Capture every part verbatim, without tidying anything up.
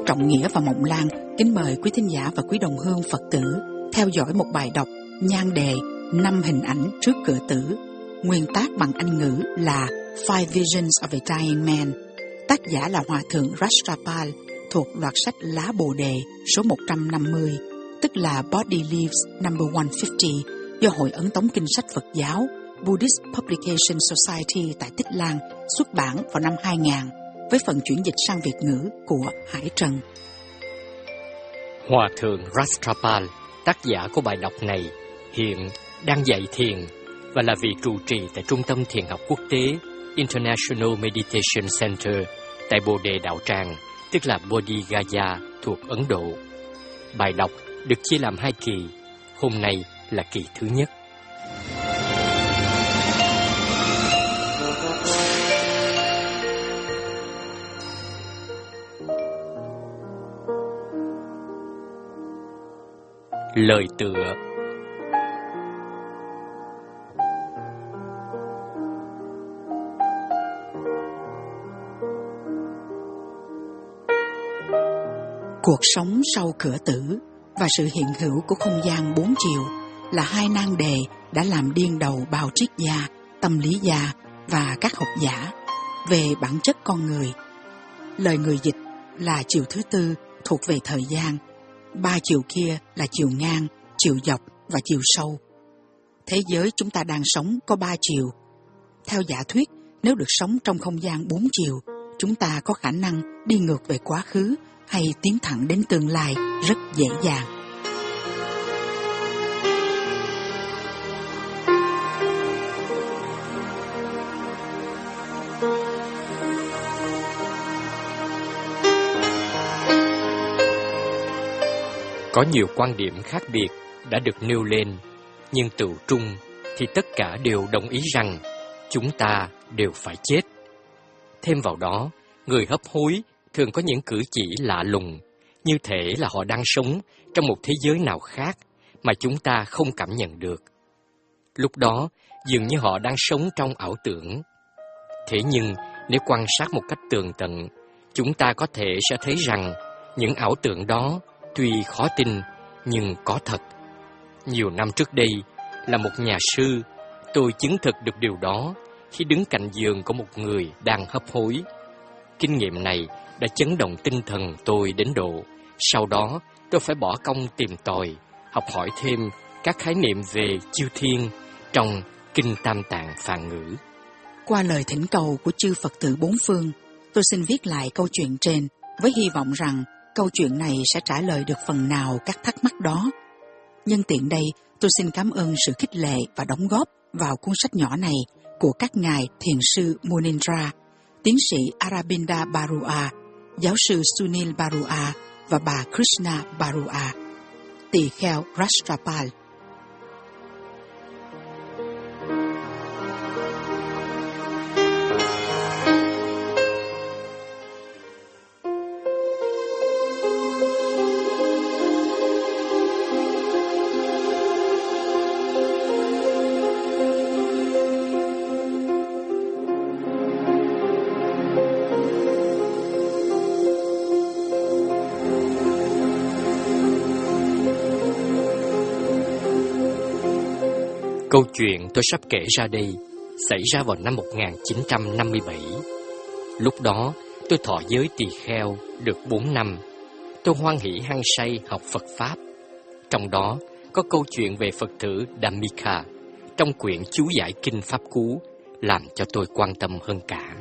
Trọng Nghĩa và Mộng Lan kính mời quý thính giả và quý đồng hương Phật tử theo dõi một bài đọc nhan đề Năm hình ảnh trước cửa tử, nguyên tác bằng Anh ngữ là Five Visions of a Dying Man, tác giả là Hòa thượng Rajagopal, thuộc loạt sách Lá Bồ Đề số một trăm năm mươi, tức là Body Leaves number một trăm năm mươi, do Hội Ấn Tống Kinh sách Phật giáo Buddhist Publication Society tại Tích Lan xuất bản vào năm hai nghìn, với phần chuyển dịch sang Việt ngữ của Hải Trần. Hòa thượng Rajagopal, tác giả của bài đọc này, hiện đang dạy thiền và là vị trụ trì tại Trung tâm Thiền học Quốc tế International Meditation Center tại Bồ Đề Đạo Tràng, tức là Bodhi Gaya, thuộc Ấn Độ. Bài đọc được chia làm hai kỳ, hôm nay là kỳ thứ nhất. Lời tựa. Cuộc sống sau cửa tử và sự hiện hữu của không gian bốn chiều là hai nan đề đã làm điên đầu bao triết gia, tâm lý gia và các học giả về bản chất con người. Lời người dịch là chiều thứ tư thuộc về thời gian, ba chiều kia là chiều ngang, chiều dọc và chiều sâu. Thế giới chúng ta đang sống có ba chiều. Theo giả thuyết, nếu được sống trong không gian bốn chiều, chúng ta có khả năng đi ngược về quá khứ hay tiến thẳng đến tương lai rất dễ dàng. Có nhiều quan điểm khác biệt đã được nêu lên, nhưng tựu trung thì tất cả đều đồng ý rằng chúng ta đều phải chết. Thêm vào đó, người hấp hối thường có những cử chỉ lạ lùng, như thể là họ đang sống trong một thế giới nào khác mà chúng ta không cảm nhận được. Lúc đó, dường như họ đang sống trong ảo tưởng. Thế nhưng, nếu quan sát một cách tường tận, chúng ta có thể sẽ thấy rằng những ảo tưởng đó tuy khó tin nhưng có thật. Nhiều năm trước đây, là một nhà sư, tôi chứng thực được điều đó khi đứng cạnh giường của một người đang hấp hối. Kinh nghiệm này đã chấn động tinh thần tôi đến độ sau đó tôi phải bỏ công tìm tòi, học hỏi thêm các khái niệm về chiêu thiên trong Kinh Tam Tạng Phạn ngữ. Qua lời thỉnh cầu của chư Phật tử bốn phương, tôi xin viết lại câu chuyện trên với hy vọng rằng câu chuyện này sẽ trả lời được phần nào các thắc mắc đó. Nhân tiện đây, tôi xin cảm ơn sự khích lệ và đóng góp vào cuốn sách nhỏ này của các ngài thiền sư Munindra, tiến sĩ Aurobindo Barua, giáo sư Sunil Barua và bà Krishna Barua. Tỳ kheo Rajagopal. Câu chuyện tôi sắp kể ra đây xảy ra vào năm một nghìn chín trăm năm mươi bảy. Lúc đó, tôi thọ giới tỳ kheo được bốn năm. Tôi hoan hỷ hăng say học Phật Pháp. Trong đó có câu chuyện về Phật tử Dhammika trong quyển chú giải Kinh Pháp Cú làm cho tôi quan tâm hơn cả.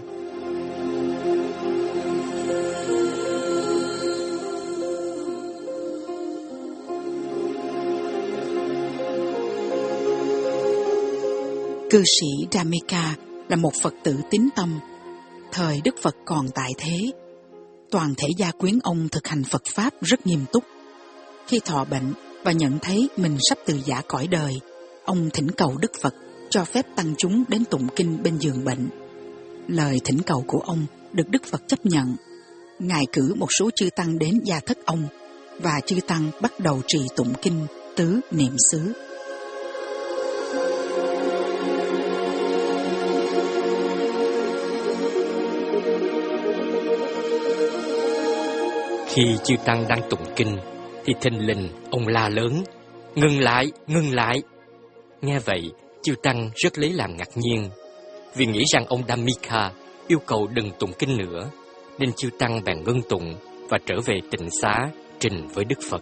Cư sĩ Dhammika là một Phật tử tín tâm. Thời Đức Phật còn tại thế, toàn thể gia quyến ông thực hành Phật Pháp rất nghiêm túc. Khi thọ bệnh và nhận thấy mình sắp từ giã cõi đời, ông thỉnh cầu Đức Phật cho phép tăng chúng đến tụng kinh bên giường bệnh. Lời thỉnh cầu của ông được Đức Phật chấp nhận. Ngài cử một số chư tăng đến gia thất ông, và chư tăng bắt đầu trì tụng kinh tứ niệm xứ. Khi chư tăng đang tụng kinh thì thình lình ông la lớn: "Ngừng lại, ngừng lại!" Nghe vậy, chư tăng rất lấy làm ngạc nhiên, vì nghĩ rằng ông Dhammika yêu cầu đừng tụng kinh nữa, nên chư tăng bèn ngưng tụng và trở về tịnh xá trình với Đức Phật.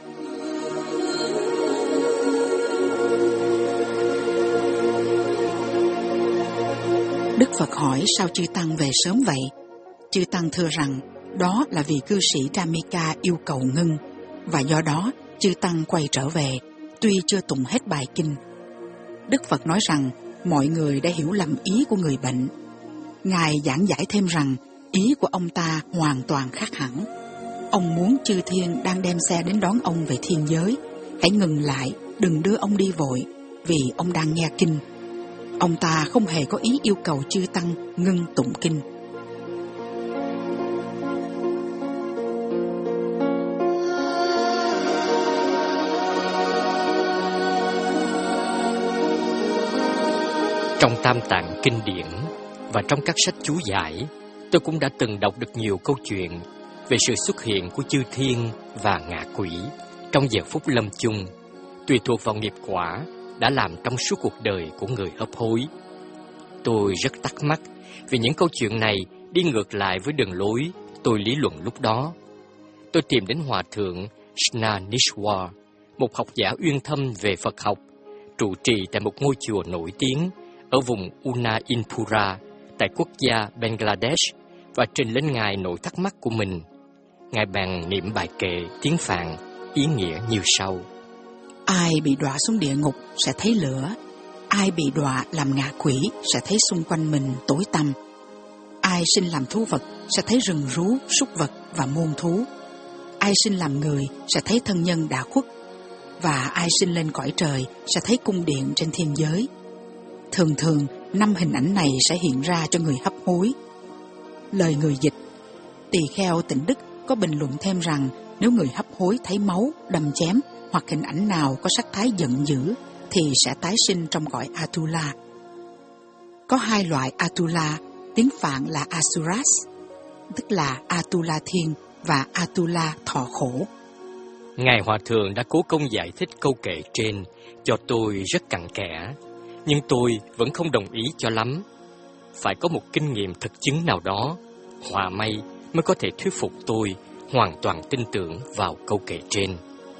Đức Phật hỏi sao chư tăng về sớm vậy? Chư tăng thưa rằng đó là vì cư sĩ Dhammika yêu cầu ngưng, và do đó chư tăng quay trở về, tuy chưa tụng hết bài kinh. Đức Phật nói rằng mọi người đã hiểu lầm ý của người bệnh. Ngài giảng giải thêm rằng ý của ông ta hoàn toàn khác hẳn. Ông muốn chư thiên đang đem xe đến đón ông về thiên giới hãy ngừng lại, đừng đưa ông đi vội, vì ông đang nghe kinh. Ông ta không hề có ý yêu cầu chư tăng ngưng tụng kinh. Trong Tam Tạng kinh điển và trong các sách chú giải, tôi cũng đã từng đọc được nhiều câu chuyện về sự xuất hiện của chư thiên và ngạ quỷ trong giờ phút lâm chung, tùy thuộc vào nghiệp quả đã làm trong suốt cuộc đời của người hấp hối. Tôi rất thắc mắc vì những câu chuyện này đi ngược lại với đường lối tôi lý luận lúc đó. Tôi tìm đến Hòa thượng Snanishwar, một học giả uyên thâm về Phật học, trụ trì tại một ngôi chùa nổi tiếng ở vùng Unainpura tại quốc gia Bangladesh, và trình lên Ngài nỗi thắc mắc của mình. Ngài bèn niệm bài kệ tiếng Phạn ý nghĩa như sau: Ai bị đọa xuống địa ngục sẽ thấy lửa, ai bị đọa làm ngạ quỷ sẽ thấy xung quanh mình tối tăm. Ai sinh làm thú vật sẽ thấy rừng rú, súc vật và muôn thú. Ai sinh làm người sẽ thấy thân nhân đã khuất, và ai sinh lên cõi trời sẽ thấy cung điện trên thiên giới. Thường thường, năm hình ảnh này sẽ hiện ra cho người hấp hối. Lời người dịch: Tỳ kheo Tịnh Đức có bình luận thêm rằng nếu người hấp hối thấy máu, đâm chém hoặc hình ảnh nào có sắc thái giận dữ thì sẽ tái sinh trong cõi Atula. Có hai loại Atula, tiếng Phạn là Asuras, tức là Atula thiên và Atula thọ khổ. Ngài Hòa thượng đã cố công giải thích câu kệ trên cho tôi rất cặn kẽ, nhưng tôi vẫn không đồng ý cho lắm. Phải có một kinh nghiệm thực chứng nào đó, họa may mới có thể thuyết phục tôi hoàn toàn tin tưởng vào câu kệ trên.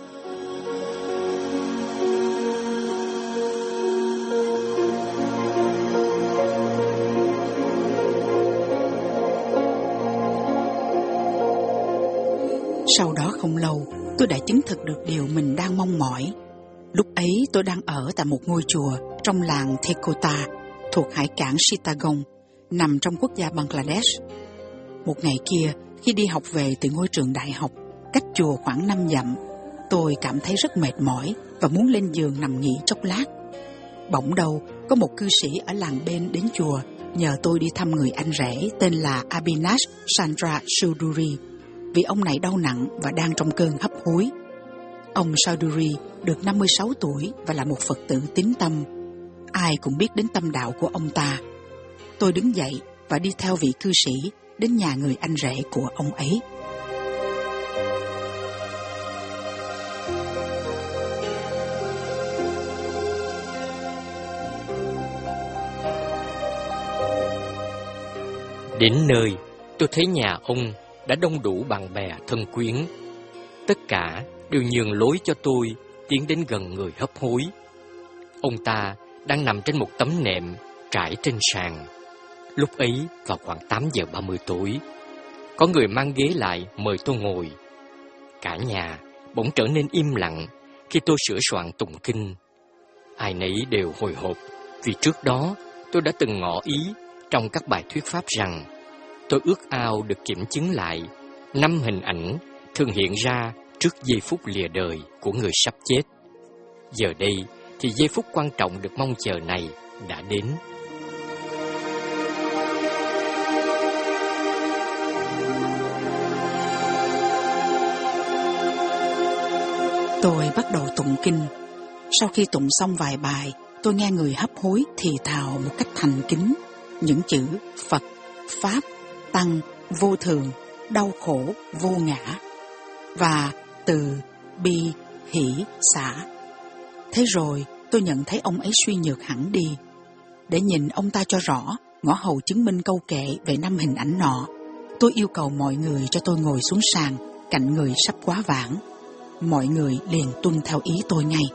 Sau đó không lâu, tôi đã chứng thực được điều mình đang mong mỏi. Lúc ấy tôi đang ở tại một ngôi chùa trong làng Thekota thuộc hải cảng Chittagong, nằm trong quốc gia Bangladesh. Một ngày kia, khi đi học về từ ngôi trường đại học, cách chùa khoảng năm dặm, tôi cảm thấy rất mệt mỏi và muốn lên giường nằm nghỉ chốc lát. Bỗng đâu, có một cư sĩ ở làng bên đến chùa nhờ tôi đi thăm người anh rể tên là Abhinash Chandra Chaudhuri, vì ông này đau nặng và đang trong cơn hấp hối. Ông Chaudhuri được năm mươi sáu tuổi và là một Phật tử tín tâm. Ai cũng biết đến tâm đạo của ông ta. Tôi đứng dậy và đi theo vị cư sĩ đến nhà người anh rể của ông ấy. Đến nơi, tôi thấy nhà ông đã đông đủ bạn bè thân quyến. Tất cả đều nhường lối cho tôi tiến đến gần người hấp hối. Ông ta đang nằm trên một tấm nệm trải trên sàn. Lúc ấy vào khoảng tám giờ ba mươi tối, có người mang ghế lại mời tôi ngồi. Cả nhà bỗng trở nên im lặng khi tôi sửa soạn tụng kinh. Ai nấy đều hồi hộp, vì trước đó tôi đã từng ngỏ ý trong các bài thuyết pháp rằng tôi ước ao được kiểm chứng lại năm hình ảnh thường hiện ra trước giây phút lìa đời của người sắp chết. Giờ đây thì giây phút quan trọng được mong chờ này đã đến. Tôi bắt đầu tụng kinh. Sau khi tụng xong vài bài, tôi nghe người hấp hối thì thào một cách thành kính những chữ Phật, Pháp, Tăng, vô thường, đau khổ, vô ngã, và từ bi, hỷ, xả. Thế rồi tôi nhận thấy ông ấy suy nhược hẳn đi. Để nhìn ông ta cho rõ, ngõ hầu chứng minh câu kệ về năm hình ảnh nọ, tôi yêu cầu mọi người cho tôi ngồi xuống sàn cạnh người sắp quá vãng. Mọi người liền tuân theo ý tôi ngay.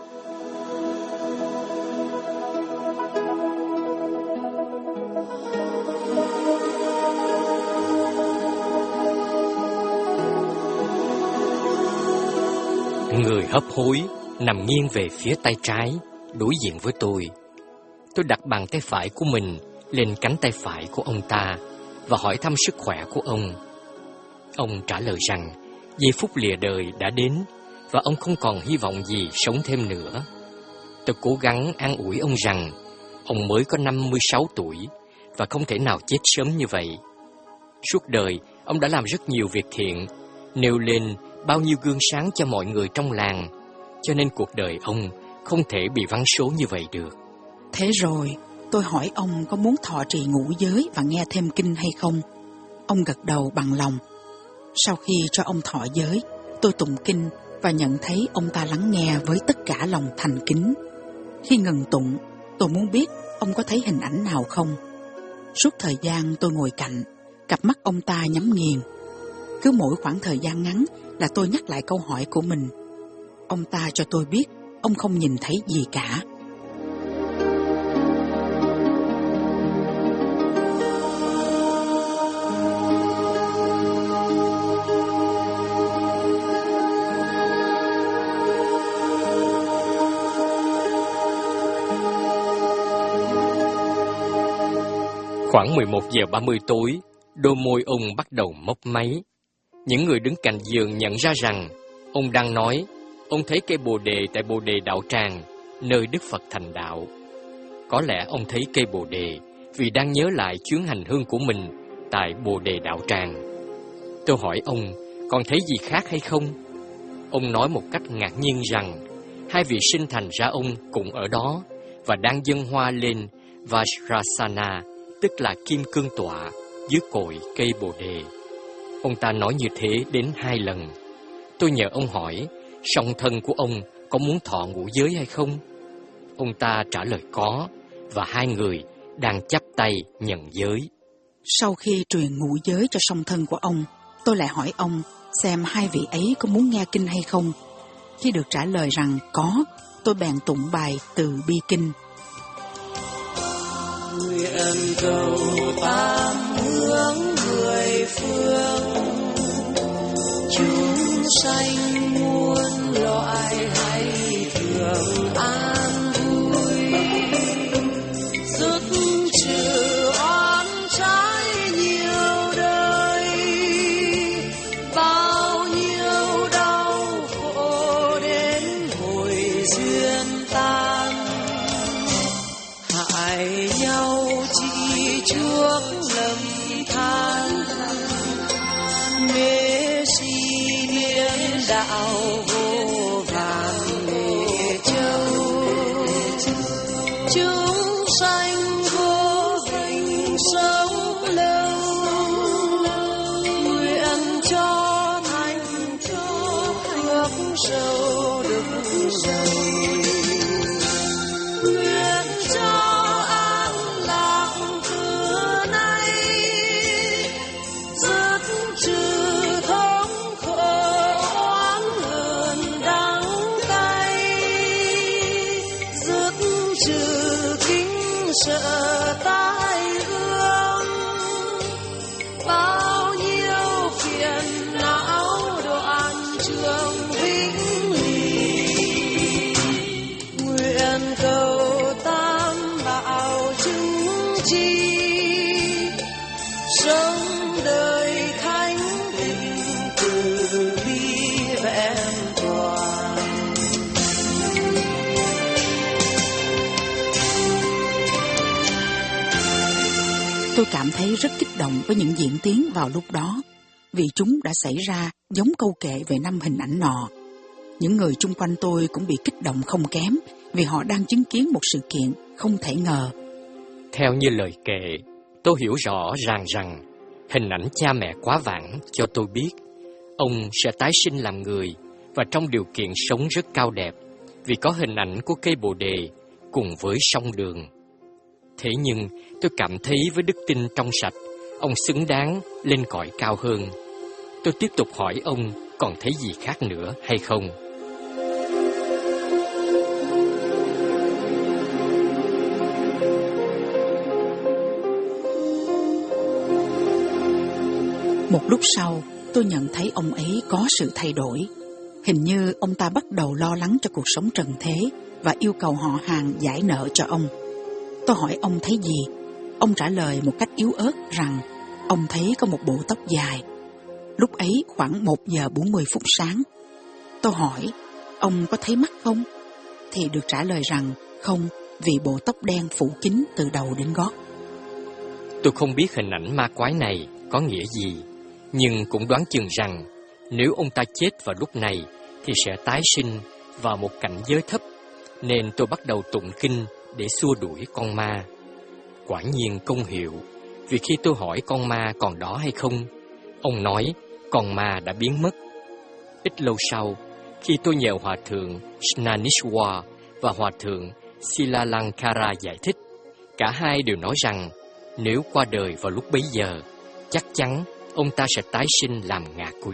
Người hấp hối nằm nghiêng về phía tay trái, đối diện với tôi. Tôi đặt bàn tay phải của mình lên cánh tay phải của ông ta và hỏi thăm sức khỏe của ông. Ông trả lời rằng giây phút lìa đời đã đến và ông không còn hy vọng gì sống thêm nữa. Tôi cố gắng an ủi ông rằng ông mới có năm mươi sáu tuổi và không thể nào chết sớm như vậy. Suốt đời, ông đã làm rất nhiều việc thiện, nêu lên bao nhiêu gương sáng cho mọi người trong làng, cho nên cuộc đời ông không thể bị vắng số như vậy được. Thế rồi, tôi hỏi ông có muốn thọ trì ngũ giới và nghe thêm kinh hay không? Ông gật đầu bằng lòng. Sau khi cho ông thọ giới, tôi tụng kinh và nhận thấy ông ta lắng nghe với tất cả lòng thành kính. Khi ngừng tụng, tôi muốn biết ông có thấy hình ảnh nào không. Suốt thời gian tôi ngồi cạnh, cặp mắt ông ta nhắm nghiền. Cứ mỗi khoảng thời gian ngắn là tôi nhắc lại câu hỏi của mình. Ông ta cho tôi biết ông không nhìn thấy gì cả. Khoảng mười một giờ ba mươi tối, đôi môi ông bắt đầu mấp máy. Những người đứng cạnh giường nhận ra rằng ông đang nói, ông thấy cây bồ đề tại Bồ Đề Đạo Tràng, nơi Đức Phật thành đạo. Có lẽ ông thấy cây bồ đề vì đang nhớ lại chuyến hành hương của mình tại Bồ Đề Đạo Tràng. Tôi hỏi ông, còn thấy gì khác hay không? Ông nói một cách ngạc nhiên rằng hai vị sinh thành ra ông cũng ở đó và đang dâng hoa lên Vajrasana, tức là kim cương tọa, dưới cội cây bồ đề. Ông ta nói như thế đến hai lần. Tôi nhờ ông hỏi, song thân của ông có muốn thọ ngũ giới hay không? Ông ta trả lời có, và hai người đang chắp tay nhận giới. Sau khi truyền ngũ giới cho song thân của ông, tôi lại hỏi ông xem hai vị ấy có muốn nghe kinh hay không. Khi được trả lời rằng có, tôi bèn tụng bài Từ Bi Kinh. Nguyện cầu tam hướng mười phương, chúng sanh muôn loài hay thường an vui, dứt trừ oán trái nhiều đời, bao nhiêu đau khổ đến hồi duyên tan. Hại nhau chỉ chuốc lầm than, mê si điên đạo vô vàn lệ châu. Chúng sanh vô tình sống lâu, nguyện cho thành phước sâu đức dày. Nguyện cho an lạc từ nay, dứt trừ thống khổ oán hờn đắng cay, dứt trừ kính sợ tai ương, bao nhiêu phiền não đoạn trường vĩnh ly. Nguyện cầu tam bảo chứng chi, sống đời thánh tịnh từ bi vẹn toàn. Tôi cảm thấy rất kích động với những diễn tiến vào lúc đó, vì chúng đã xảy ra giống câu kệ về năm hình ảnh nọ. Những người chung quanh tôi cũng bị kích động không kém, vì họ đang chứng kiến một sự kiện không thể ngờ. Theo như lời kệ, tôi hiểu rõ ràng rằng hình ảnh cha mẹ quá vãng cho tôi biết Ông sẽ tái sinh làm người và trong điều kiện sống rất cao đẹp, vì có hình ảnh của cây bồ đề cùng với sông đường. Thế nhưng tôi cảm thấy với đức tin trong sạch, ông xứng đáng lên cõi cao hơn. Tôi tiếp tục hỏi ông còn thấy gì khác nữa hay không. Một lúc sau, tôi nhận thấy ông ấy có sự thay đổi. Hình như ông ta bắt đầu lo lắng cho cuộc sống trần thế và yêu cầu họ hàng giải nợ cho ông. Tôi hỏi ông thấy gì. Ông trả lời một cách yếu ớt rằng ông thấy có một bộ tóc dài. Lúc ấy khoảng một giờ bốn mươi phút sáng. Tôi hỏi, ông có thấy mắt không? Thì được trả lời rằng không, vì bộ tóc đen phủ kín từ đầu đến gót. Tôi không biết hình ảnh ma quái này có nghĩa gì, nhưng cũng đoán chừng rằng nếu ông ta chết vào lúc này thì sẽ tái sinh vào một cảnh giới thấp, nên tôi bắt đầu tụng kinh để xua đuổi con ma. Quả nhiên công hiệu, vì khi tôi hỏi con ma còn đó hay không, ông nói con ma đã biến mất. Ít lâu sau, khi tôi nhờ Hòa thượng Snanishwa và Hòa thượng Silalankara giải thích, cả hai đều nói rằng nếu qua đời vào lúc bấy giờ, chắc chắn ông ta sẽ tái sinh làm ngạ quỷ.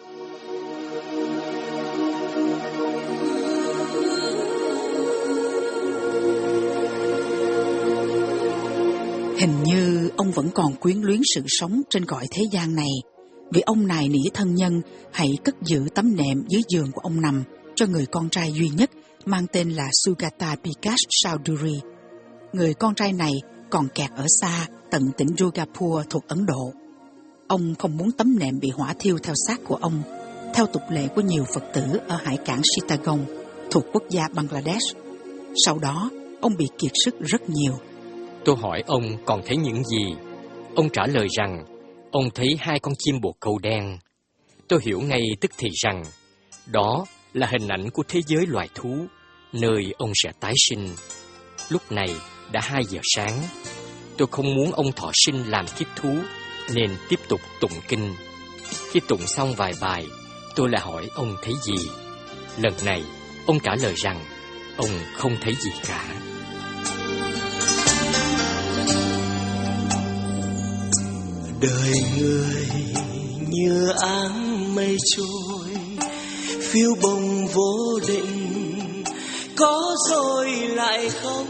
Hình như ông vẫn còn quyến luyến sự sống trên cõi thế gian này, vì ông nài nỉ thân nhân hãy cất giữ tấm nệm dưới giường của ông nằm cho người con trai duy nhất mang tên là Sugata Prakash Chaudhuri. Người con trai này còn kẹt ở xa tận tỉnh Durgapur thuộc Ấn Độ. Ông không muốn tấm nệm bị hỏa thiêu theo xác của ông, theo tục lệ của nhiều Phật tử ở hải cảng Chittagong thuộc quốc gia Bangladesh. Sau đó, ông bị kiệt sức rất nhiều. Tôi hỏi ông còn thấy những gì? Ông trả lời rằng ông thấy hai con chim bồ câu đen. Tôi hiểu ngay tức thì rằng đó là hình ảnh của thế giới loài thú, nơi ông sẽ tái sinh. Lúc này đã hai giờ sáng. Tôi không muốn ông thọ sinh làm kiếp thú, nên tiếp tục tụng kinh. Khi tụng xong vài bài, tôi lại hỏi ông thấy gì. Lần này, ông trả lời rằng ông không thấy gì cả. Đời người như áng mây trôi, phiêu bồng vô định, có rồi lại không.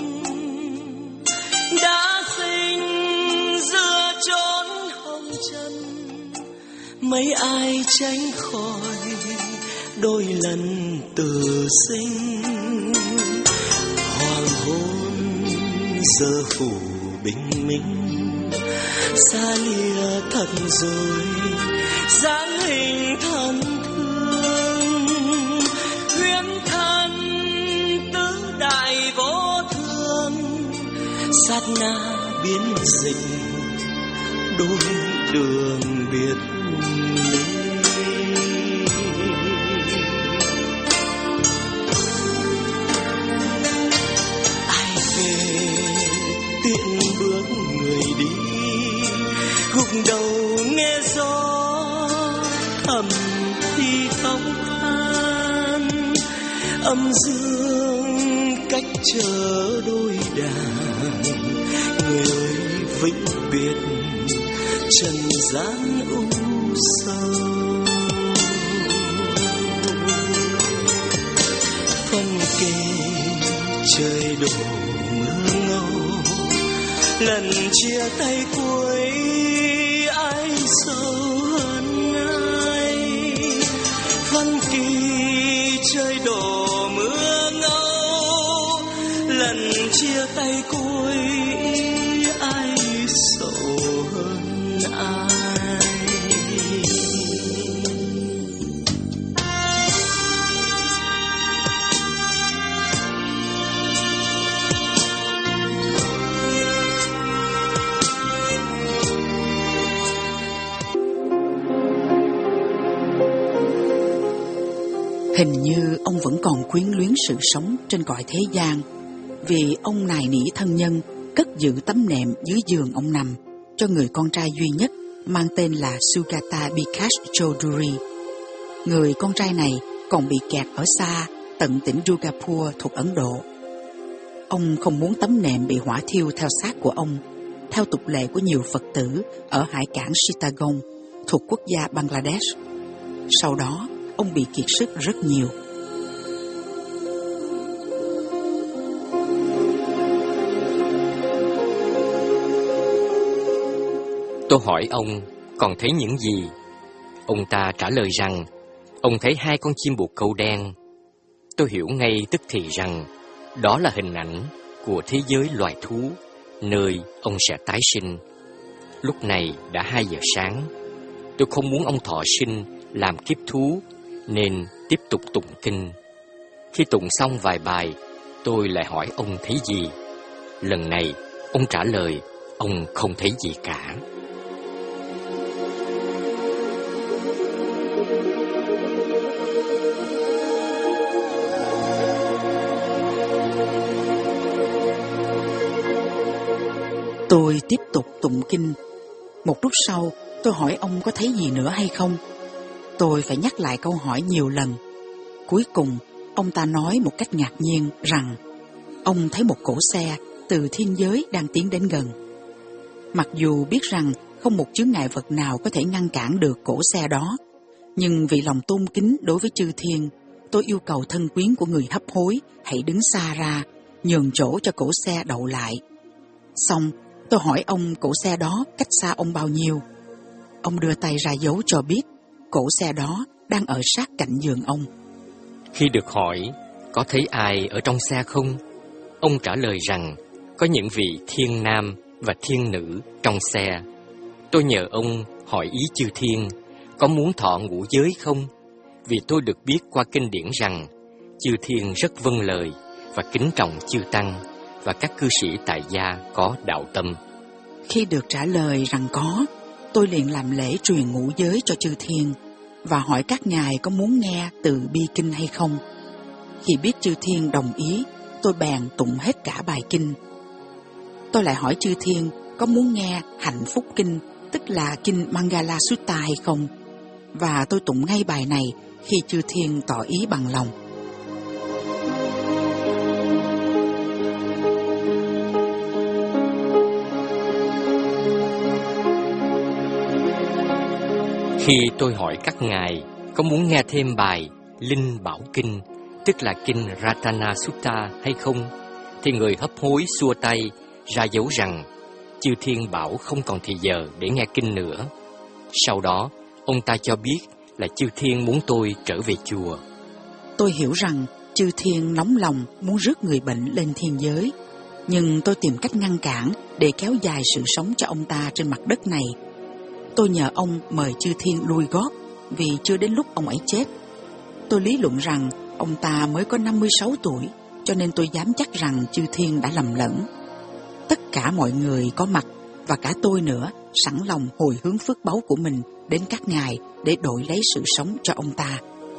Đã sinh giữa chốn hồng trần, mấy ai tránh khỏi đôi lần từ sinh. Hoàng hôn giờ phủ bình minh, xa lìa thật rồi dáng hình thân thương. Huyễn thân tứ đại vô thường, sát na biến dịch đôi đường biệt ly. Ai về tiện bước người đi, gục đầu nghe gió thầm thì không than. Âm dương cách chờ đôi đàn, người ơi vĩnh biệt trần gian u sầu. Phân kề trời đổ mưa ngâu, lần chia tay cuối ai sâu hơn ai. Phân kỳ trời đổ mưa ngâu, lần chia tay cuối ai sâu hơn ai. Hình như ông vẫn còn quyến luyến sự sống trên cõi thế gian, vì ông nài nỉ thân nhân cất giữ tấm nệm dưới giường ông nằm cho người con trai duy nhất mang tên là Sugata Prakash Chaudhuri. Người con trai này còn bị kẹt ở xa tận tỉnh Durgapur thuộc Ấn Độ. Ông không muốn tấm nệm bị hỏa thiêu theo xác của ông, theo tục lệ của nhiều Phật tử ở hải cảng Chittagong thuộc quốc gia Bangladesh. Sau đó, ông bị kiệt sức rất nhiều. Tôi hỏi ông còn thấy những gì? Ông ta trả lời rằng ông thấy hai con chim bồ câu đen. Tôi hiểu ngay tức thì rằng đó là hình ảnh của thế giới loài thú, nơi ông sẽ tái sinh. Lúc này đã hai giờ sáng. Tôi không muốn ông thọ sinh làm kiếp thú, nên tiếp tục tụng kinh. Khi tụng xong vài bài, tôi lại hỏi ông thấy gì. Lần này, ông trả lời ông không thấy gì cả. Tôi tiếp tục tụng kinh. Một lúc sau, tôi hỏi ông có thấy gì nữa hay không. Tôi phải nhắc lại câu hỏi nhiều lần. Cuối cùng, ông ta nói một cách ngạc nhiên rằng ông thấy một cỗ xe từ thiên giới đang tiến đến gần. Mặc dù biết rằng không một chướng ngại vật nào có thể ngăn cản được cỗ xe đó, nhưng vì lòng tôn kính đối với chư thiên, tôi yêu cầu thân quyến của người hấp hối hãy đứng xa ra, nhường chỗ cho cỗ xe đậu lại. Xong, tôi hỏi ông cỗ xe đó cách xa ông bao nhiêu. Ông đưa tay ra dấu cho biết cỗ xe đó đang ở sát cạnh giường ông. Khi được hỏi có thấy ai ở trong xe không, ông trả lời rằng có những vị thiên nam và thiên nữ trong xe. Tôi nhờ ông hỏi ý chư thiên có muốn thọ ngũ giới không, vì tôi được biết qua kinh điển rằng chư thiên rất vâng lời và kính trọng chư tăng và các cư sĩ tại gia có đạo tâm. Khi được trả lời rằng có, tôi liền làm lễ truyền ngũ giới cho chư thiên và hỏi các ngài có muốn nghe từ bi kinh hay không. Khi biết chư thiên đồng ý, tôi bèn tụng hết cả bài kinh. Tôi lại hỏi chư thiên có muốn nghe hạnh phúc kinh, tức là kinh Mangala Sutta hay không, và tôi tụng ngay bài này khi chư thiên tỏ ý bằng lòng. Khi tôi hỏi các ngài có muốn nghe thêm bài Linh Bảo Kinh, tức là kinh Ratana Sutta hay không, thì người hấp hối xua tay ra dấu rằng chư thiên bảo không còn thì giờ để nghe kinh nữa. Sau đó, ông ta cho biết là chư thiên muốn tôi trở về chùa. Tôi hiểu rằng chư thiên nóng lòng muốn rước người bệnh lên thiên giới, nhưng tôi tìm cách ngăn cản để kéo dài sự sống cho ông ta trên mặt đất này. Tôi nhờ ông mời chư thiên lui gót vì chưa đến lúc ông ấy chết. Tôi lý luận rằng ông ta mới có năm mươi sáu tuổi, cho nên tôi dám chắc rằng chư thiên đã lầm lẫn. Tất cả mọi người có mặt và cả tôi nữa sẵn lòng hồi hướng phước báu của mình đến các ngài để đổi lấy sự sống cho ông ta.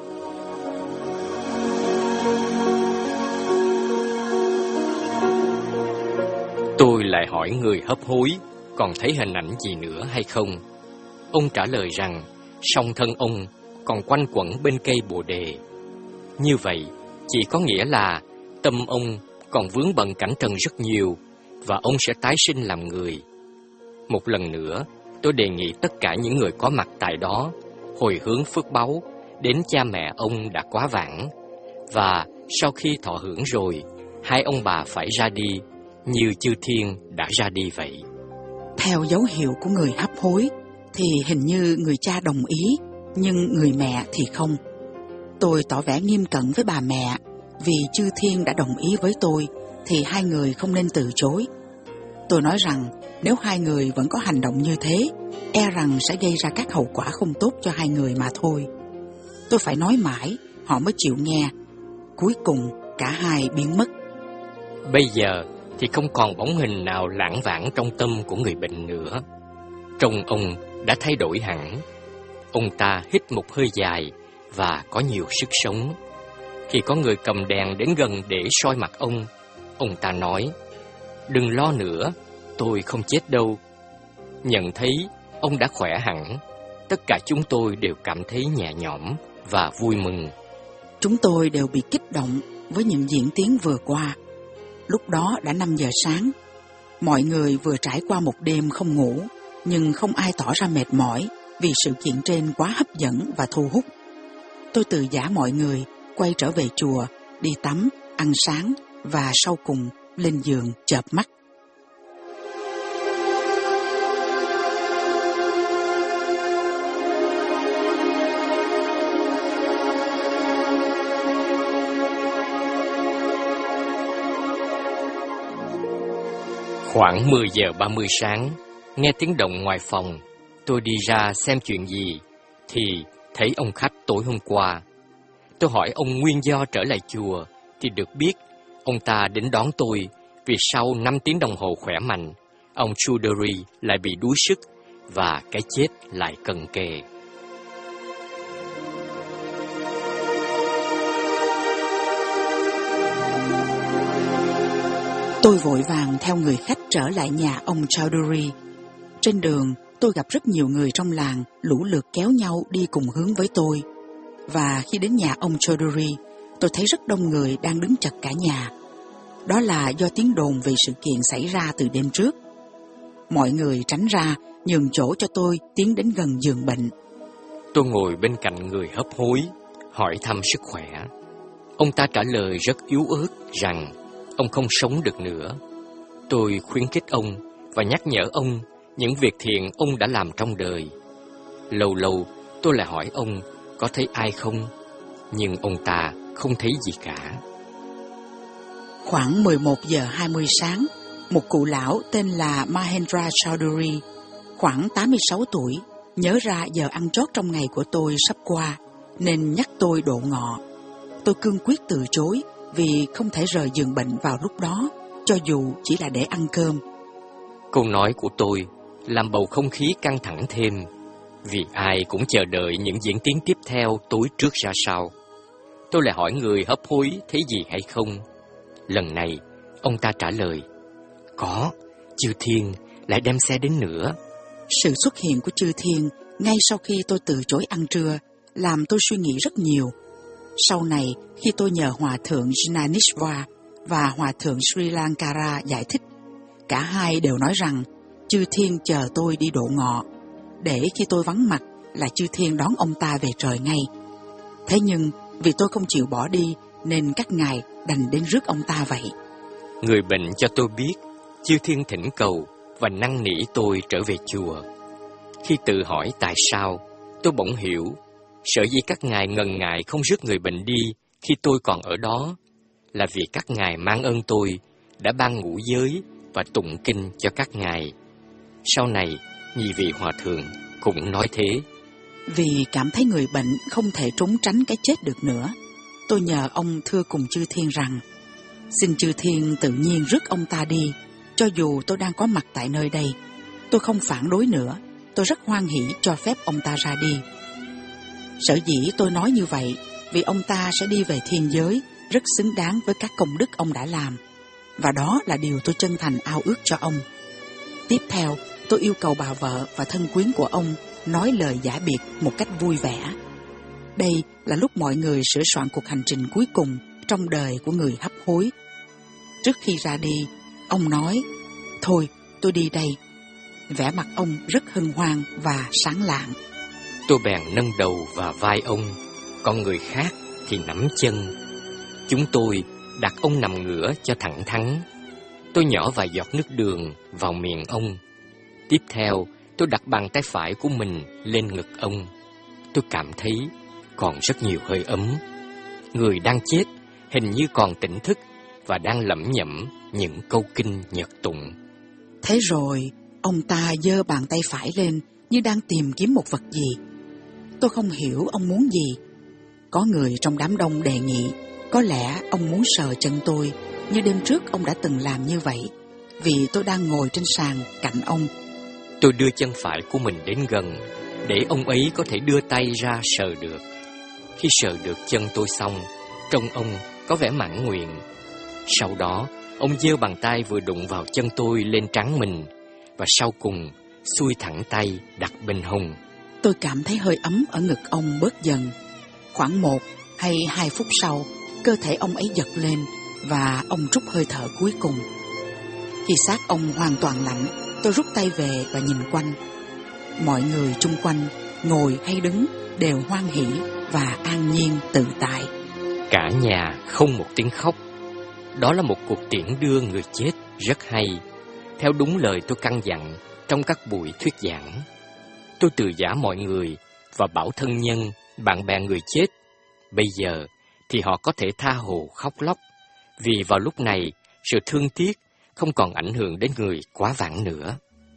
Tôi lại hỏi người hấp hối còn thấy hình ảnh gì nữa hay không. Ông trả lời rằng song thân ông còn quanh quẩn bên cây bồ đề. Như vậy chỉ có nghĩa là tâm ông còn vướng bận cảnh trần rất nhiều và ông sẽ tái sinh làm người. Một lần nữa, tôi đề nghị tất cả những người có mặt tại đó hồi hướng phước báu đến cha mẹ ông đã quá vãng, và sau khi thọ hưởng rồi, hai ông bà phải ra đi như chư thiên đã ra đi vậy. Theo dấu hiệu của người hấp hối thì hình như người cha đồng ý, nhưng người mẹ thì không. Tôi tỏ vẻ nghiêm cẩn với bà mẹ, vì chư thiên đã đồng ý với tôi thì hai người không nên từ chối. Tôi nói rằng nếu hai người vẫn có hành động như thế, e rằng sẽ gây ra các hậu quả không tốt cho hai người mà thôi. Tôi phải nói mãi, họ mới chịu nghe. Cuối cùng cả hai biến mất. Bây giờ thì không còn bóng hình nào lãng vãng trong tâm của người bệnh nữa. Trông ông đã thay đổi hẳn. Ông ta hít một hơi dài và có nhiều sức sống. Khi có người cầm đèn đến gần để soi mặt ông, ông ta nói: "Đừng lo nữa, tôi không chết đâu." Nhận thấy ông đã khỏe hẳn, tất cả chúng tôi đều cảm thấy nhẹ nhõm và vui mừng. Chúng tôi đều bị kích động với những diễn tiến vừa qua. Lúc đó đã năm giờ sáng. Mọi người vừa trải qua một đêm không ngủ, nhưng không ai tỏ ra mệt mỏi vì sự kiện trên quá hấp dẫn và thu hút. Tôi từ giã mọi người, quay trở về chùa, đi tắm, ăn sáng và sau cùng lên giường chợp mắt. Khoảng mười giờ ba mươi sáng, nghe tiếng động ngoài phòng, tôi đi ra xem chuyện gì, thì thấy ông khách tối hôm qua. Tôi hỏi ông nguyên do trở lại chùa, thì được biết ông ta đến đón tôi vì sau năm tiếng đồng hồ khỏe mạnh, ông Choudhury lại bị đuối sức và cái chết lại cận kề. Tôi vội vàng theo người khách trở lại nhà ông Choudhury. Trên đường, tôi gặp rất nhiều người trong làng lũ lượt kéo nhau đi cùng hướng với tôi. Và khi đến nhà ông Choudhury, tôi thấy rất đông người đang đứng chật cả nhà. Đó là do tiếng đồn về sự kiện xảy ra từ đêm trước. Mọi người tránh ra, nhường chỗ cho tôi tiến đến gần giường bệnh. Tôi ngồi bên cạnh người hấp hối, hỏi thăm sức khỏe. Ông ta trả lời rất yếu ớt rằng ông không sống được nữa. Tôi khuyến khích ông và nhắc nhở ông những việc thiện ông đã làm trong đời. Lâu lâu tôi lại hỏi ông có thấy ai không, nhưng ông ta không thấy gì cả. Khoảng mười một giờ hai mươi sáng, một cụ lão tên là Mahendra Choudhury, khoảng tám mươi sáu tuổi, nhớ ra giờ ăn chót trong ngày của tôi sắp qua, nên nhắc tôi độ ngọ. Tôi cương quyết từ chối vì không thể rời giường bệnh vào lúc đó, cho dù chỉ là để ăn cơm. Câu nói của tôi làm bầu không khí căng thẳng thêm, vì ai cũng chờ đợi những diễn tiến tiếp theo tối trước ra sao. Tôi lại hỏi người hấp hối thấy gì hay không. Lần này, ông ta trả lời, có, Chư Thiên lại đem xe đến nữa. Sự xuất hiện của Chư Thiên ngay sau khi tôi từ chối ăn trưa làm tôi suy nghĩ rất nhiều. Sau này, khi tôi nhờ Hòa thượng Jnaneshwar và Hòa thượng Sri Lankara giải thích, cả hai đều nói rằng Chư Thiên chờ tôi đi độ ngọ, để khi tôi vắng mặt là Chư Thiên đón ông ta về trời ngay. Thế nhưng vì tôi không chịu bỏ đi nên các ngài đành đến rước ông ta vậy. Người bệnh cho tôi biết Chư Thiên thỉnh cầu và năn nỉ tôi trở về chùa. Khi tự hỏi tại sao, tôi bỗng hiểu sở dĩ các ngài ngần ngại không rước người bệnh đi khi tôi còn ở đó là vì các ngài mang ơn tôi đã ban ngũ giới và tụng kinh cho các ngài. Sau này, nhị vị hòa thượng cũng nói thế. Vì cảm thấy người bệnh không thể trốn tránh cái chết được nữa, tôi nhờ ông thưa cùng Chư Thiên rằng xin Chư Thiên tự nhiên rước ông ta đi, cho dù tôi đang có mặt tại nơi đây. Tôi không phản đối nữa, tôi rất hoan hỉ cho phép ông ta ra đi. Sở dĩ tôi nói như vậy vì ông ta sẽ đi về thiên giới rất xứng đáng với các công đức ông đã làm, và đó là điều tôi chân thành ao ước cho ông. Tiếp theo, tôi yêu cầu bà vợ và thân quyến của ông nói lời giả biệt một cách vui vẻ. Đây là lúc mọi người sửa soạn cuộc hành trình cuối cùng trong đời của người hấp hối. Trước khi ra đi, ông nói, thôi tôi đi đây. Vẻ mặt ông rất hân hoan và sáng lạng. Tôi bèn nâng đầu và vai ông, còn người khác thì nắm chân. Chúng tôi đặt ông nằm ngửa cho thẳng thắn. Tôi nhỏ vài giọt nước đường vào miệng ông. Tiếp theo, tôi đặt bàn tay phải của mình lên ngực ông. Tôi cảm thấy còn rất nhiều hơi ấm. Người đang chết hình như còn tỉnh thức và đang lẩm nhẩm những câu kinh Nhật tụng. Thế rồi, ông ta giơ bàn tay phải lên như đang tìm kiếm một vật gì. Tôi không hiểu ông muốn gì. Có người trong đám đông đề nghị có lẽ ông muốn sờ chân tôi, như đêm trước ông đã từng làm như vậy, vì tôi đang ngồi trên sàn cạnh ông. Tôi đưa chân phải của mình đến gần, để ông ấy có thể đưa tay ra sờ được. Khi sờ được chân tôi xong, trông ông có vẻ mãn nguyện. Sau đó, ông giơ bàn tay vừa đụng vào chân tôi lên trán mình, và sau cùng xuôi thẳng tay đặt bên hông. Tôi cảm thấy hơi ấm ở ngực ông bớt dần. Khoảng một hay hai phút sau, cơ thể ông ấy giật lên và ông trút hơi thở cuối cùng. Khi xác ông hoàn toàn lạnh, tôi rút tay về và nhìn quanh. Mọi người chung quanh, ngồi hay đứng, đều hoan hỉ và an nhiên tự tại. Cả nhà không một tiếng khóc. Đó là một cuộc tiễn đưa người chết rất hay, theo đúng lời tôi căn dặn trong các buổi thuyết giảng. Tôi từ giã mọi người và bảo thân nhân, bạn bè người chết, bây giờ thì họ có thể tha hồ khóc lóc, vì vào lúc này sự thương tiếc không còn ảnh hưởng đến người quá vãng nữa.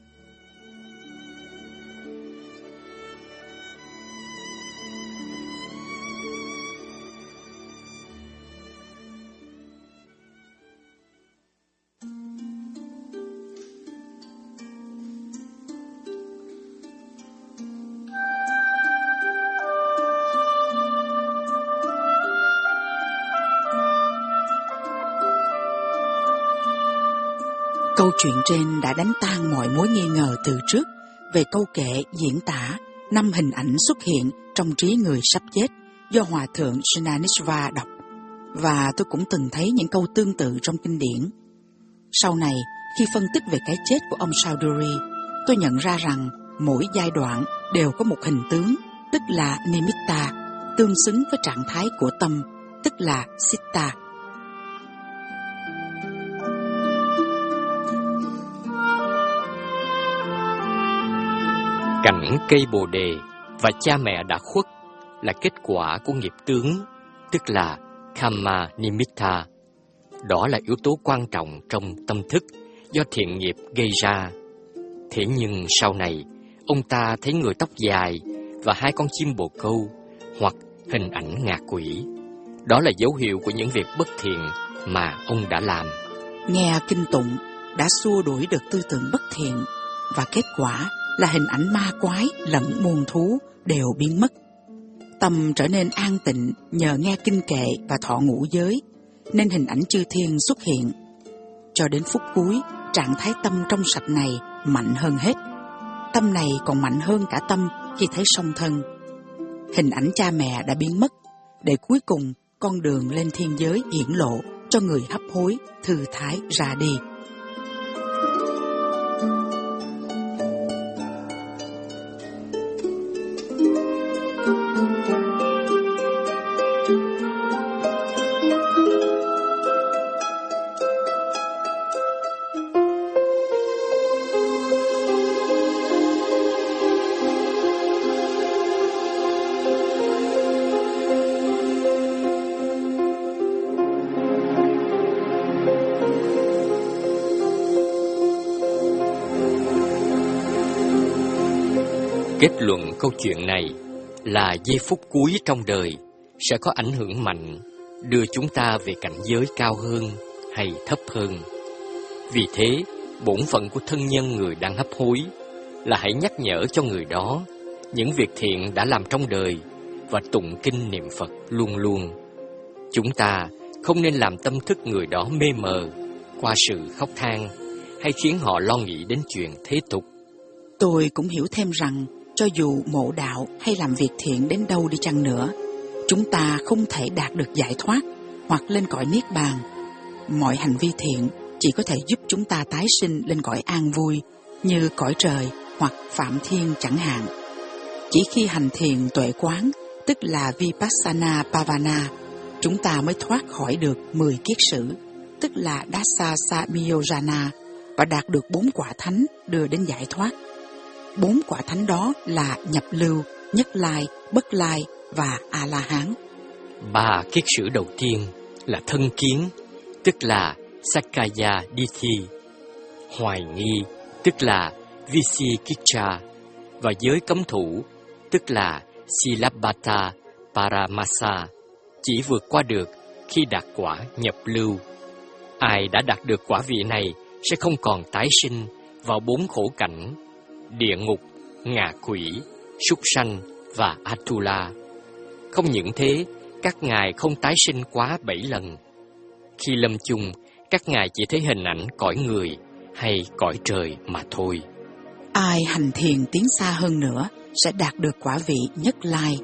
Câu chuyện trên đã đánh tan mọi mối nghi ngờ từ trước về câu kệ diễn tả năm hình ảnh xuất hiện trong trí người sắp chết do Hòa thượng Srinivasa đọc, và tôi cũng từng thấy những câu tương tự trong kinh điển. Sau này, khi phân tích về cái chết của ông Chowdhury, tôi nhận ra rằng mỗi giai đoạn đều có một hình tướng, tức là Nimitta, tương xứng với trạng thái của tâm, tức là Citta. Cảnh cây bồ đề và cha mẹ đã khuất là kết quả của nghiệp tướng, tức là Kamma Nimitta. Đó là yếu tố quan trọng trong tâm thức do thiện nghiệp gây ra. Thế nhưng sau này, ông ta thấy người tóc dài và hai con chim bồ câu hoặc hình ảnh ngạ quỷ. Đó là dấu hiệu của những việc bất thiện mà ông đã làm. Nghe kinh tụng đã xua đuổi được tư tưởng bất thiện, và kết quả là hình ảnh ma quái lẫn muôn thú đều biến mất. Tâm trở nên an tịnh nhờ nghe kinh kệ và thọ ngũ giới, nên hình ảnh chư thiên xuất hiện. Cho đến phút cuối, trạng thái tâm trong sạch này mạnh hơn hết. Tâm này còn mạnh hơn cả tâm khi thấy song thân. Hình ảnh cha mẹ đã biến mất, để cuối cùng con đường lên thiên giới hiển lộ cho người hấp hối, thư thái ra đi. Kết luận câu chuyện này là giây phút cuối trong đời sẽ có ảnh hưởng mạnh, đưa chúng ta về cảnh giới cao hơn hay thấp hơn. Vì thế, bổn phận của thân nhân người đang hấp hối là hãy nhắc nhở cho người đó những việc thiện đã làm trong đời và tụng kinh niệm Phật luôn luôn. Chúng ta không nên làm tâm thức người đó mê mờ qua sự khóc than hay khiến họ lo nghĩ đến chuyện thế tục. Tôi cũng hiểu thêm rằng cho dù mộ đạo hay làm việc thiện đến đâu đi chăng nữa, chúng ta không thể đạt được giải thoát hoặc lên cõi niết bàn. Mọi hành vi thiện chỉ có thể giúp chúng ta tái sinh lên cõi an vui như cõi trời hoặc phạm thiên chẳng hạn. Chỉ khi hành thiền tuệ quán, tức là Vipassana Bhavana, chúng ta mới thoát khỏi được mười kiết sử, tức là Dasa Samyojana, và đạt được bốn quả thánh đưa đến giải thoát. Bốn quả thánh đó là nhập lưu, nhất lai, bất lai và A-la-hán. Ba kiết sử đầu tiên là thân kiến, tức là Sakaya Dithi, hoài nghi, tức là Vicikiccha, và giới cấm thủ, tức là Silabbata Paramasa, chỉ vượt qua được khi đạt quả nhập lưu. Ai đã đạt được quả vị này sẽ không còn tái sinh vào bốn khổ cảnh: địa ngục, ngạ quỷ, súc sanh và Atula. Không những thế, các ngài không tái sinh quá bảy lần. Khi lâm chung, các ngài chỉ thấy hình ảnh cõi người hay cõi trời mà thôi. Ai hành thiền tiến xa hơn nữa sẽ đạt được quả vị nhất lai.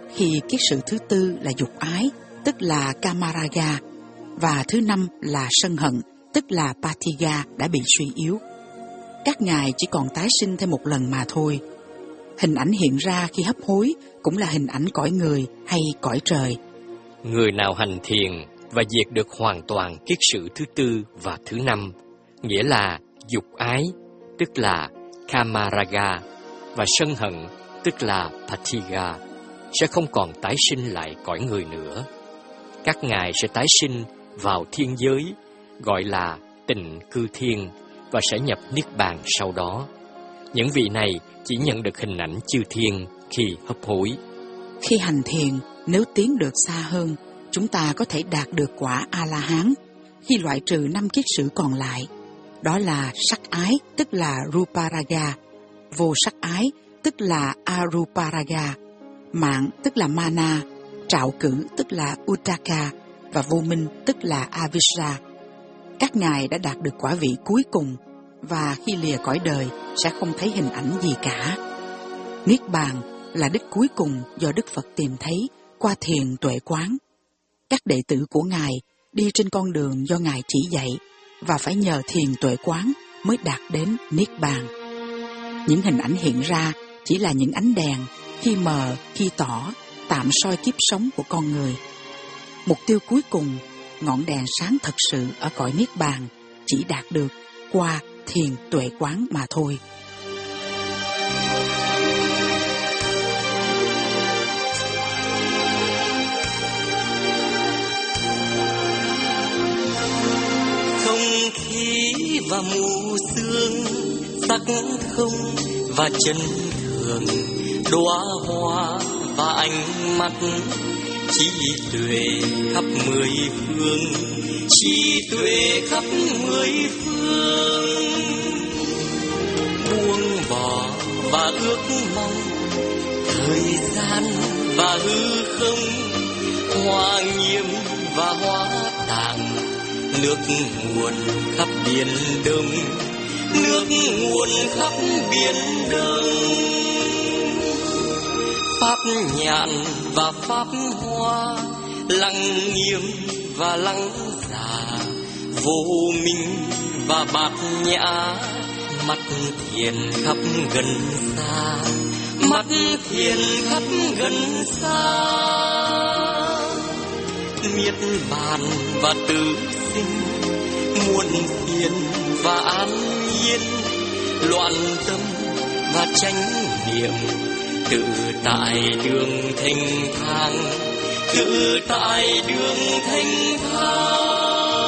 khi kiết sử thứ tư là dục ái, tức là Kamaraga, và thứ năm là sân hận, tức là Patiga đã bị suy yếu. Các ngài chỉ còn tái sinh thêm một lần mà thôi. Hình ảnh hiện ra khi hấp hối cũng là hình ảnh cõi người hay cõi trời. Người nào hành thiền và diệt được hoàn toàn kiết sử thứ tư và thứ năm, nghĩa là dục ái, tức là Kamaraga, và sân hận, tức là Patiga, sẽ không còn tái sinh lại cõi người nữa. Các ngài sẽ tái sinh vào thiên giới, gọi là tịnh cư thiên, và sẽ nhập niết bàn sau đó. Những vị này chỉ nhận được hình ảnh chư thiên khi hấp hối. Khi hành thiền, nếu tiến được xa hơn, chúng ta có thể đạt được quả A-la-hán khi loại trừ năm kiết sử còn lại. Đó là sắc ái, tức là Ruparaga, vô sắc ái, tức là Aruparaga, mạng, tức là Mana, trạo cử, tức là Uddaka, và vô minh, tức là Avijja. Các ngài đã đạt được quả vị cuối cùng, và khi lìa cõi đời sẽ không thấy hình ảnh gì cả. Niết bàn là đích cuối cùng do Đức Phật tìm thấy qua thiền tuệ quán. Các đệ tử của Ngài đi trên con đường do Ngài chỉ dạy, và phải nhờ thiền tuệ quán mới đạt đến Niết bàn. Những hình ảnh hiện ra chỉ là những ánh đèn, khi mờ, khi tỏ, tạm soi kiếp sống của con người. Mục tiêu cuối cùng, ngọn đèn sáng thật sự ở cõi Niết bàn, chỉ đạt được qua thiền tuệ quán mà thôi. Không khí và mù sương, sắc không và chân thường, đóa hoa và ánh mắt, trí tuệ khắp mười phương, trí tuệ khắp mười phương. Buông bỏ và ước mong, thời gian và hư không, hoa nghiêm và hóa tạng, nước nguồn khắp biển đông, nước nguồn khắp biển đông. Pháp nhạn và pháp hoa, lăng nghiêm và lăng già, vô minh và bát nhã, mắt thiền khắp gần xa, mắt thiền khắp gần xa. Niết bàn và tử sinh, muôn phiền và an nhiên, loạn tâm và chánh niệm, tự tại đường thanh thang, tự tại đường thanh thang.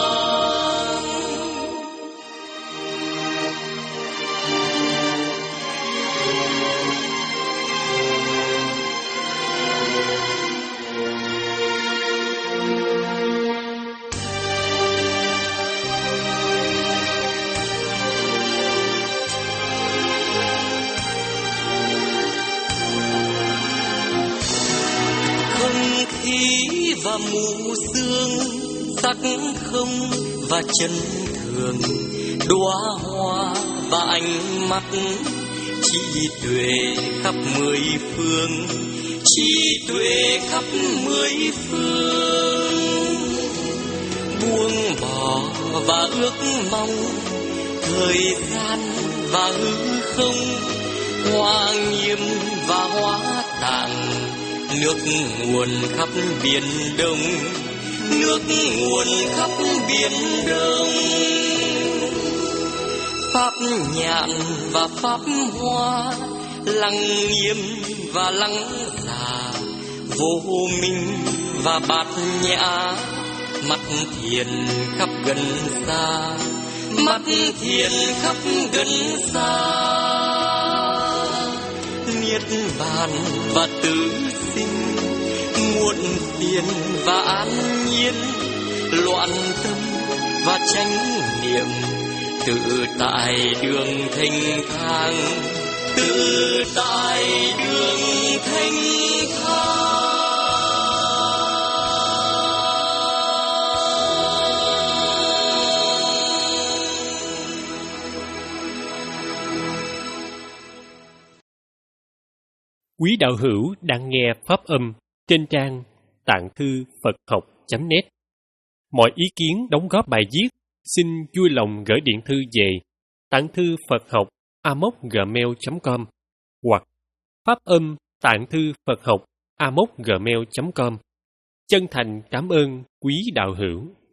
Và mù sương, sắc không và chân thường, đóa hoa và ánh mắt, trí tuệ khắp mười phương, trí tuệ khắp mười phương. Buông bỏ và ước mong, thời gian và hư không, hoa nghiêm và hóa tạng, nước nguồn khắp biển đông, nước nguồn khắp biển đông. Pháp nhạn và pháp hoa, lăng nghiêm và lăng già, vô minh và bát nhã, mắt thiền khắp gần xa, mắt thiền khắp gần xa. Niết bàn và tử sinh, muộn phiền và an nhiên, loạn tâm và chánh niệm, tự tại đường thanh thang, tự tại đường thanh thang. Quý đạo hữu đang nghe pháp âm trên trang tạng thư Phật học chấm net. Mọi ý kiến đóng góp bài viết xin vui lòng gửi điện thư về tạng thư Phật học a m o c gmail chấm com hoặc phát âm tạng thư Phật học a m o c gmail chấm com. Chân thành cảm ơn quý đạo hữu.